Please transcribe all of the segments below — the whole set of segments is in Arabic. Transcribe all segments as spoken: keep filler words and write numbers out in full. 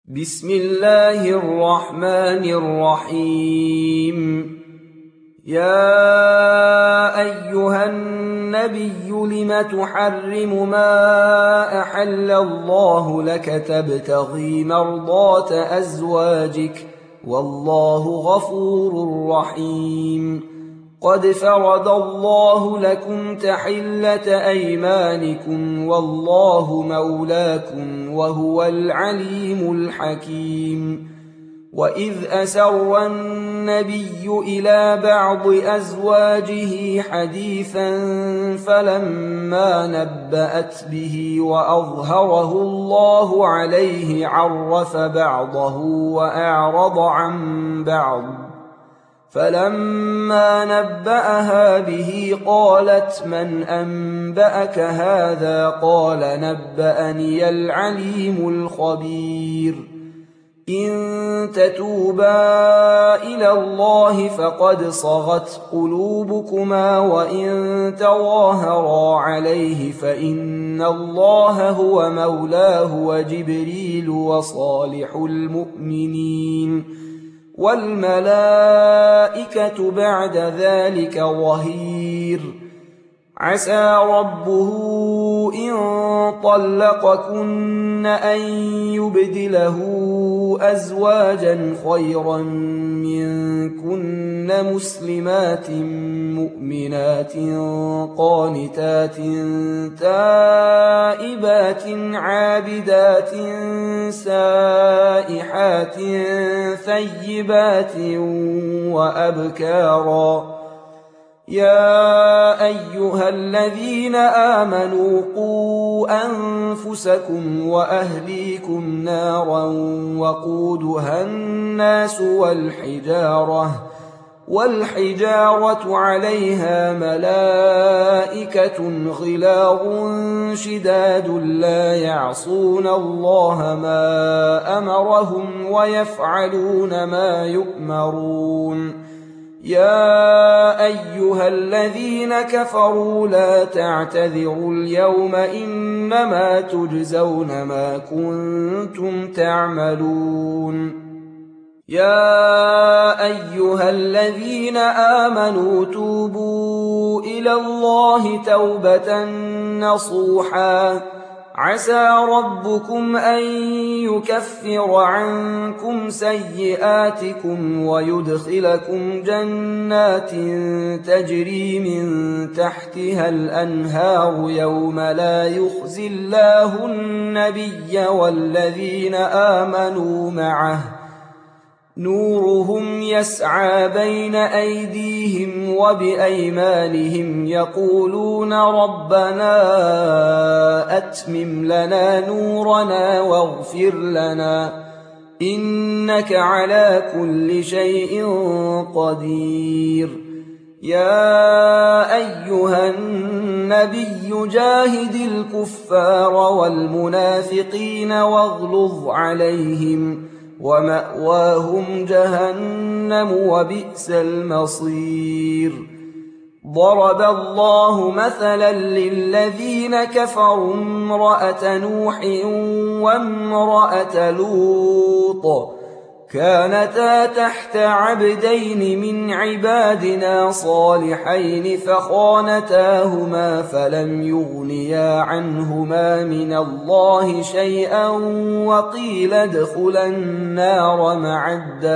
بسم الله الرحمن الرحيم. يا أيها النبي لم تحرم ما أحل الله لك تبتغي مرضات أزواجك والله غفور رحيم. قد فرض الله لكم تحلة أيمانكم والله مولاكم وهو العليم الحكيم. وإذ أسر النبي إلى بعض أزواجه حديثا فلما نبأت به وأظهره الله عليه عرف بعضه وأعرض عن بعض، فلما نبأها به قالت من أنبأك هذا؟ قال نبأني العليم الخبير. إن تتوبا إلى الله فقد صغت قلوبكما وإن تظاهرا عليه فإن الله هو مولاه وجبريل وصالح المؤمنين والملائكة بعد ذلك ظهير. عسى ربه إن طلقكن أن يبدله أزواجا خيرا منكن مسلمات مؤمنات قانتات تائبات عابدات سائحات ثيبات وأبكارا. يا أيها الذين آمنوا قوا أنفسكم وأهليكم نارا وقودها الناس والحجارة والحجارة عليها ملائكة غلاظ شداد لا يعصون الله ما أمرهم ويفعلون ما يؤمرون. يا أيها الذين كفروا لا تعتذروا اليوم إنما تجزون ما كنتم تعملون. يا أيها الذين آمنوا توبوا إلى الله توبة نصوحا عسى ربكم أن يكفر عنكم سيئاتكم ويدخلكم جنات تجري من تحتها الأنهار يوم لا يخزي الله النبي والذين آمنوا معه نورهم يسعى بين أيديهم وبأيمانهم يقولون ربنا أتمم لنا نورنا واغفر لنا إنك على كل شيء قدير. يا أيها النبي جاهد الكفار والمنافقين واغلظ عليهم ومأواهم جهنم وبئس المصير. ضرب الله مثلا للذين كفروا امرأة نوح وامرأة لوط كانتا تحت عبدين من عبادنا صالحين فخانتاهما فلم يغنيا عنهما من الله شيئا وقيل ادخلا النار مع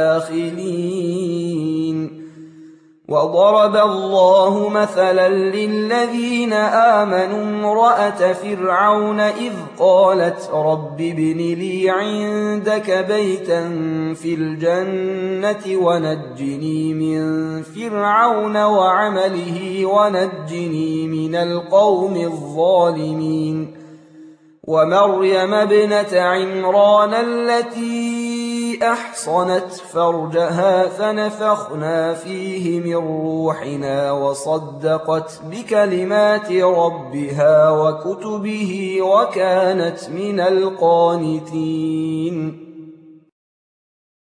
الداخلين. وضرب الله مثلا للذين آمنوا امرأة فرعون إذ قالت رب ابن لي عندك بيتا في الجنة ونجني من فرعون وعمله ونجني من القوم الظالمين. ومريم ابنة عمران التي أحصنت فرجها فنفخنا فيه من روحنا وصدقت بكلمات ربها وكتبه وكانت من القانتين.